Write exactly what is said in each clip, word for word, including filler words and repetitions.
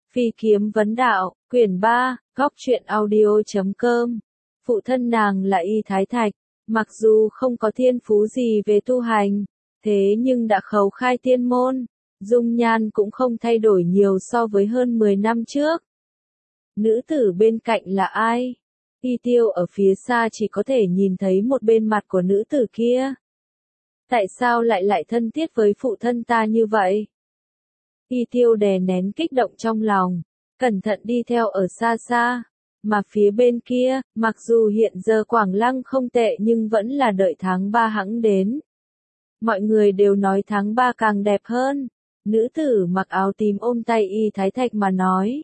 Phi kiếm vấn đạo, quyển ba, góc truyện audio chấm com. Phụ thân nàng là Y Thái Thạch, mặc dù không có thiên phú gì về tu hành, thế nhưng đã khấu khai tiên môn, dung nhan cũng không thay đổi nhiều so với hơn mười năm trước. Nữ tử bên cạnh là ai? Y Tiêu ở phía xa chỉ có thể nhìn thấy một bên mặt của nữ tử kia. Tại sao lại lại thân thiết với phụ thân ta như vậy? Y Tiêu đè nén kích động trong lòng, cẩn thận đi theo ở xa xa, mà phía bên kia, mặc dù hiện giờ Quảng Lăng không tệ nhưng vẫn là đợi tháng ba hẵng đến. Mọi người đều nói tháng ba càng đẹp hơn, nữ tử mặc áo tím ôm tay Y Thái Thạch mà nói.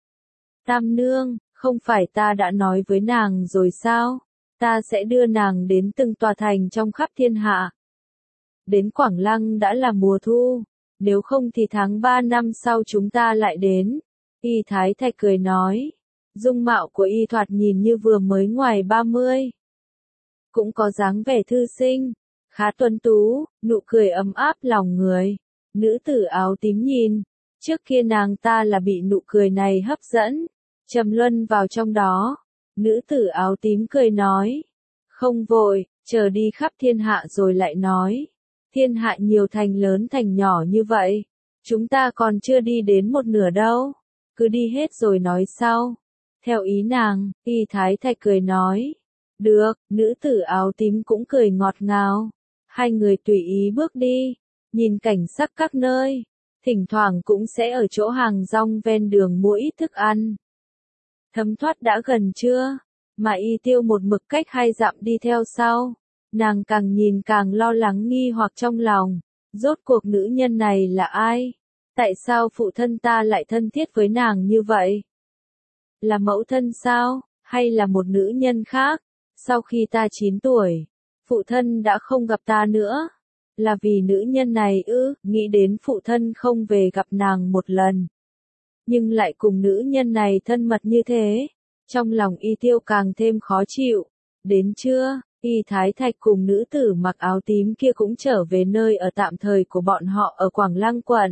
Tam nương, không phải ta đã nói với nàng rồi sao, ta sẽ đưa nàng đến từng tòa thành trong khắp thiên hạ. Đến Quảng Lăng đã là mùa thu. Nếu không thì tháng ba năm sau chúng ta lại đến. Y Thái Thạch cười nói. Dung mạo của Y thoạt nhìn như vừa mới ngoài ba mươi. Cũng có dáng vẻ thư sinh, khá tuấn tú, nụ cười ấm áp lòng người. Nữ tử áo tím nhìn, trước kia nàng ta là bị nụ cười này hấp dẫn, trầm luân vào trong đó. Nữ tử áo tím cười nói. Không vội, chờ đi khắp thiên hạ rồi lại nói. Thiên hạ nhiều thành lớn thành nhỏ như vậy, chúng ta còn chưa đi đến một nửa đâu, cứ đi hết rồi nói sau. Theo ý nàng, Y Thái Thạch cười nói. Được, nữ tử áo tím cũng cười ngọt ngào. Hai người tùy ý bước đi, nhìn cảnh sắc các nơi, thỉnh thoảng cũng sẽ ở chỗ hàng rong ven đường mua ít thức ăn. Thấm thoát đã gần trưa, mà Y Tiêu một mực cách hai dặm đi theo sau. Nàng càng nhìn càng lo lắng nghi hoặc trong lòng, rốt cuộc nữ nhân này là ai? Tại sao phụ thân ta lại thân thiết với nàng như vậy? Là mẫu thân sao, hay là một nữ nhân khác? Sau khi ta chín tuổi, phụ thân đã không gặp ta nữa. Là vì nữ nhân này ư, nghĩ đến phụ thân không về gặp nàng một lần. Nhưng lại cùng nữ nhân này thân mật như thế, trong lòng Y Tiêu càng thêm khó chịu. Đến trưa, Y Thái Thạch cùng nữ tử mặc áo tím kia cũng trở về nơi ở tạm thời của bọn họ ở Quảng Lăng quận.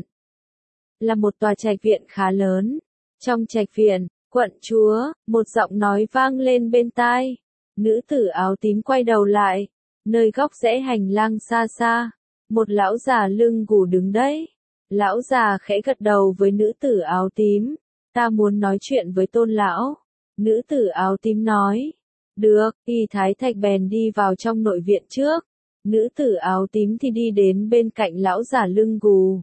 Là một tòa trạch viện khá lớn. Trong trạch viện, quận chúa, một giọng nói vang lên bên tai. Nữ tử áo tím quay đầu lại. Nơi góc rẽ hành lang xa xa, một lão già lưng gù đứng đấy. Lão già khẽ gật đầu với nữ tử áo tím. Ta muốn nói chuyện với tôn lão. Nữ tử áo tím nói. Được, Y Thái Thạch bèn đi vào trong nội viện trước. Nữ tử áo tím thì đi đến bên cạnh lão già lưng gù.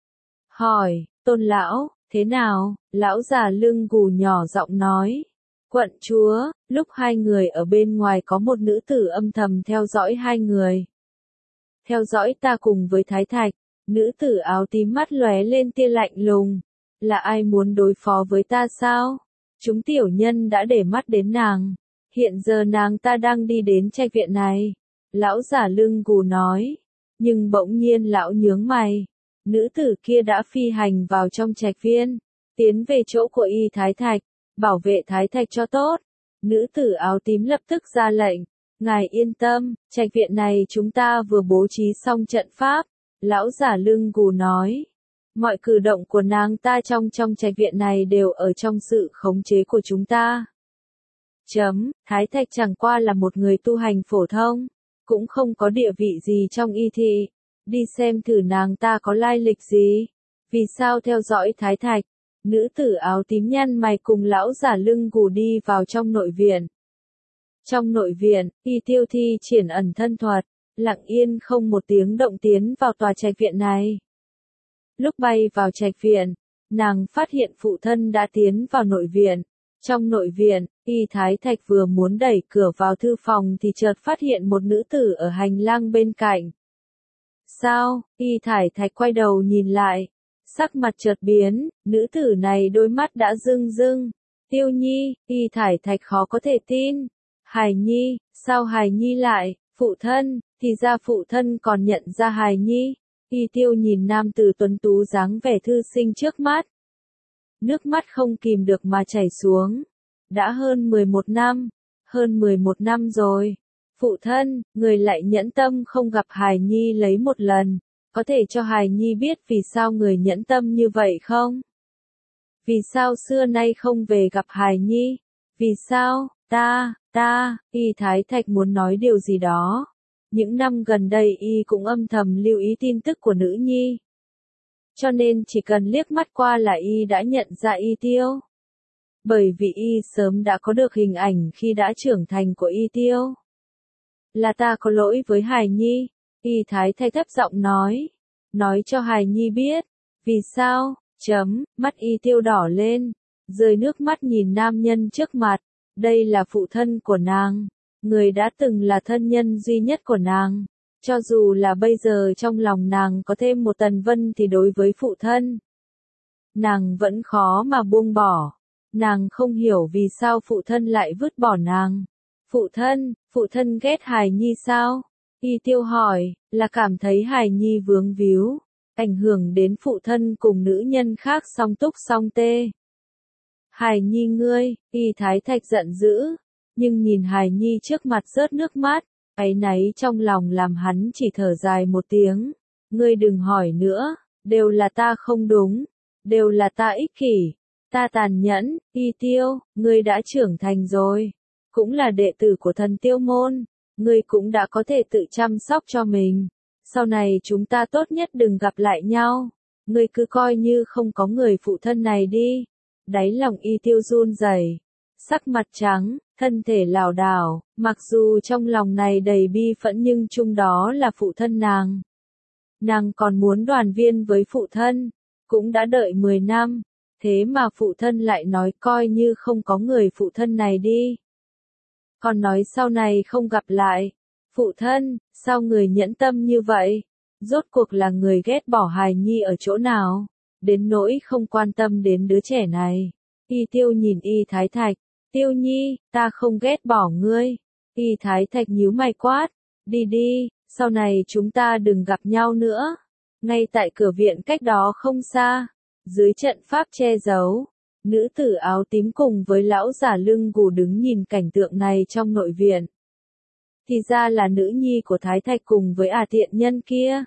Hỏi, tôn lão, thế nào? Lão già lưng gù nhỏ giọng nói. Quận chúa, lúc hai người ở bên ngoài có một nữ tử âm thầm theo dõi hai người. Theo dõi ta cùng với Thái Thạch, nữ tử áo tím mắt lóe lên tia lạnh lùng. Là ai muốn đối phó với ta sao? Chúng tiểu nhân đã để mắt đến nàng. Hiện giờ nàng ta đang đi đến trạch viện này. Lão giả lưng gù nói. Nhưng bỗng nhiên lão nhướng mày. Nữ tử kia đã phi hành vào trong trạch viên. Tiến về chỗ của Y Thái Thạch. Bảo vệ Thái Thạch cho tốt. Nữ tử áo tím lập tức ra lệnh. Ngài yên tâm, trạch viện này chúng ta vừa bố trí xong trận pháp. Lão giả lưng gù nói. Mọi cử động của nàng ta trong trong trạch viện này đều ở trong sự khống chế của chúng ta. Chấm, Thái Thạch chẳng qua là một người tu hành phổ thông, cũng không có địa vị gì trong Y thị. Đi xem thử nàng ta có lai lịch gì. Vì sao theo dõi Thái Thạch? Nữ tử áo tím nhăn mày cùng lão giả lưng gù đi vào trong nội viện. Trong nội viện, Y Tiêu thi triển ẩn thân thuật, lặng yên không một tiếng động tiến vào tòa trạch viện này. Lúc bay vào trạch viện, nàng phát hiện phụ thân đã tiến vào nội viện. Trong nội viện, Y Thái Thạch vừa muốn đẩy cửa vào thư phòng thì chợt phát hiện một nữ tử ở hành lang bên cạnh. Sao? Y Thái Thạch quay đầu nhìn lại. Sắc mặt chợt biến, nữ tử này đôi mắt đã rưng rưng. Tiêu Nhi, Y Thái Thạch khó có thể tin. Hài Nhi, sao Hài Nhi lại? Phụ thân, thì ra phụ thân còn nhận ra Hài Nhi. Y Tiêu nhìn nam tử tuấn tú dáng vẻ thư sinh trước mắt. Nước mắt không kìm được mà chảy xuống. Đã hơn mười một năm, hơn mười một năm rồi. Phụ thân, người lại nhẫn tâm không gặp Hài Nhi lấy một lần. Có thể cho Hài Nhi biết vì sao người nhẫn tâm như vậy không? Vì sao xưa nay không về gặp hài nhi? Vì sao, ta, ta, y Thái Thạch muốn nói điều gì đó. Những năm gần đây y cũng âm thầm lưu ý tin tức của nữ nhi. Cho nên chỉ cần liếc mắt qua là y đã nhận ra y Tiêu. Bởi vì y sớm đã có được hình ảnh khi đã trưởng thành của y Tiêu. Là ta có lỗi với hài nhi, y Thái Thạch thấp giọng nói. Nói cho hài nhi biết. Vì sao? Chấm, mắt y Tiêu đỏ lên, rơi nước mắt nhìn nam nhân trước mặt. Đây là phụ thân của nàng, người đã từng là thân nhân duy nhất của nàng. Cho dù là bây giờ trong lòng nàng có thêm một Tần Vân thì đối với phụ thân, nàng vẫn khó mà buông bỏ. Nàng không hiểu vì sao phụ thân lại vứt bỏ nàng. Phụ thân, phụ thân ghét hài nhi sao? Y Tiêu hỏi, là cảm thấy hài nhi vướng víu, ảnh hưởng đến phụ thân cùng nữ nhân khác song túc song tê. Hài nhi ngươi, y Thái Thạch giận dữ, nhưng nhìn hài nhi trước mặt rớt nước mắt, áy náy trong lòng làm hắn chỉ thở dài một tiếng. Ngươi đừng hỏi nữa, đều là ta không đúng, đều là ta ích kỷ, ta tàn nhẫn. Y Tiêu, ngươi đã trưởng thành rồi, cũng là đệ tử của thần Tiêu môn, ngươi cũng đã có thể tự chăm sóc cho mình. Sau này chúng ta tốt nhất đừng gặp lại nhau, ngươi cứ coi như không có người phụ thân này đi. Đáy lòng y Tiêu run rẩy, sắc mặt trắng, thân thể lảo đảo, mặc dù trong lòng này đầy bi phẫn nhưng chung đó là phụ thân nàng. Nàng còn muốn đoàn viên với phụ thân, cũng đã đợi mười năm, thế mà phụ thân lại nói coi như không có người phụ thân này đi. Còn nói sau này không gặp lại. Phụ thân, sao người nhẫn tâm như vậy? Rốt cuộc là người ghét bỏ hài nhi ở chỗ nào? Đến nỗi không quan tâm đến đứa trẻ này. Y Tiêu nhìn y Thái Thạch. Tiêu nhi, ta không ghét bỏ ngươi. Y Thái Thạch nhíu mày quát. Đi đi, sau này chúng ta đừng gặp nhau nữa. Ngay tại cửa viện cách đó không xa, dưới trận pháp che giấu, nữ tử áo tím cùng với lão giả lưng gù đứng nhìn cảnh tượng này trong nội viện. Thì ra là nữ nhi của Thái Thạch cùng với ả tiện nhân kia.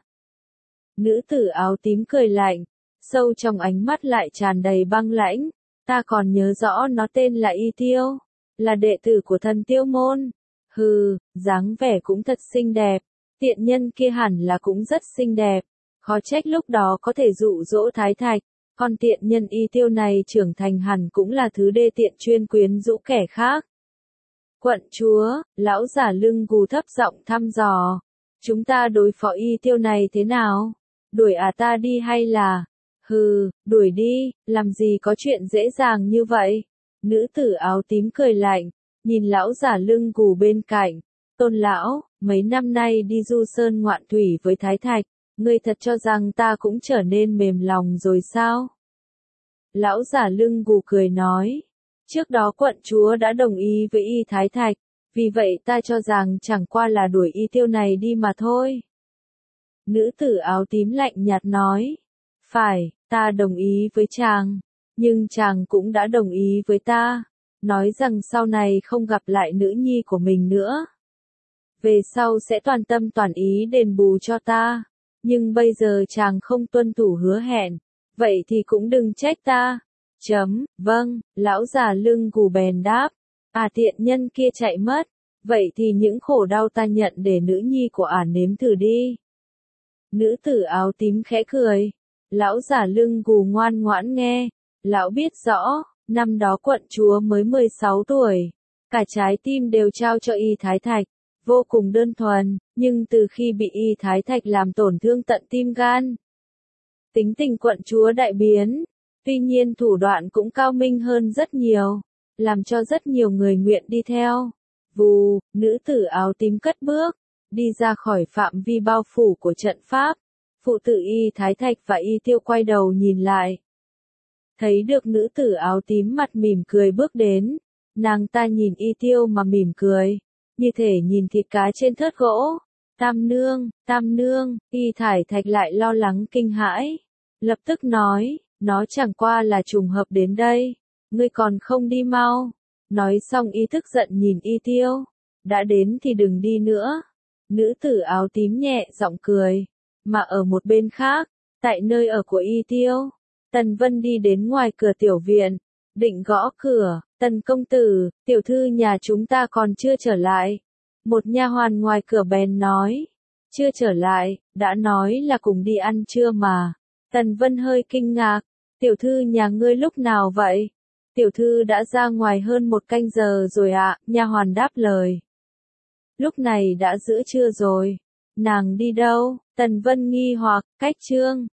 Nữ tử áo tím cười lạnh, sâu trong ánh mắt lại tràn đầy băng lãnh. Ta còn nhớ rõ nó tên là Y Tiêu, là đệ tử của thần Tiêu môn. Hừ, dáng vẻ cũng thật xinh đẹp, tiện nhân kia hẳn là cũng rất xinh đẹp. Khó trách lúc đó có thể dụ dỗ Thái Thạch, con tiện nhân Y Tiêu này trưởng thành hẳn cũng là thứ đê tiện chuyên quyến rũ kẻ khác. Quận chúa, lão giả lưng gù thấp giọng thăm dò. Chúng ta đối phó Y Tiêu này thế nào? Đuổi à ta đi hay là... Hừ, đuổi đi, làm gì có chuyện dễ dàng như vậy? Nữ tử áo tím cười lạnh, nhìn lão giả lưng gù bên cạnh. Tôn lão, mấy năm nay đi du sơn ngoạn thủy với Thái Thạch, ngươi thật cho rằng ta cũng trở nên mềm lòng rồi sao? Lão giả lưng gù cười nói. Trước đó quận chúa đã đồng ý với y Thái Thạch, vì vậy ta cho rằng chẳng qua là đuổi Y Tiêu này đi mà thôi. Nữ tử áo tím lạnh nhạt nói. Phải, ta đồng ý với chàng, nhưng chàng cũng đã đồng ý với ta, nói rằng sau này không gặp lại nữ nhi của mình nữa. Về sau sẽ toàn tâm toàn ý đền bù cho ta, nhưng bây giờ chàng không tuân thủ hứa hẹn, vậy thì cũng đừng trách ta. Chấm, vâng, lão già lưng gù bèn đáp. À tiện nhân kia chạy mất, vậy thì những khổ đau ta nhận để nữ nhi của ả nếm thử đi. Nữ tử áo tím khẽ cười. Lão giả lưng gù ngoan ngoãn nghe. Lão biết rõ, năm đó quận chúa mới mười sáu tuổi. Cả trái tim đều trao cho y Thái Thạch. Vô cùng đơn thuần, nhưng từ khi bị y Thái Thạch làm tổn thương tận tim gan, tính tình quận chúa đại biến. Tuy nhiên thủ đoạn cũng cao minh hơn rất nhiều, làm cho rất nhiều người nguyện đi theo. Vù, nữ tử áo tím cất bước, đi ra khỏi phạm vi bao phủ của trận pháp. Phụ tử y Thái Thạch và Y Tiêu quay đầu nhìn lại. Thấy được nữ tử áo tím mặt mỉm cười bước đến, nàng ta nhìn Y Tiêu mà mỉm cười, như thể nhìn thịt cá trên thớt gỗ. Tam nương, tam nương, Y Thái Thạch lại lo lắng kinh hãi, lập tức nói. Nó chẳng qua là trùng hợp đến đây, ngươi còn không đi mau. Nói xong y tức giận nhìn Y Tiêu, đã đến thì đừng đi nữa. Nữ tử áo tím nhẹ giọng cười, mà ở một bên khác, tại nơi ở của Y Tiêu, Tần Vân đi đến ngoài cửa tiểu viện, định gõ cửa. Tần công tử, tiểu thư nhà chúng ta còn chưa trở lại. Một nha hoàn ngoài cửa bèn nói. Chưa trở lại, đã nói là cùng đi ăn trưa mà. Tần Vân hơi kinh ngạc. Tiểu thư nhà ngươi lúc nào vậy? Tiểu thư đã ra ngoài hơn một canh giờ rồi ạ, nha hoàn đáp lời. Lúc này đã giữa trưa rồi. Nàng đi đâu? Tần Vân nghi hoặc, cách trương.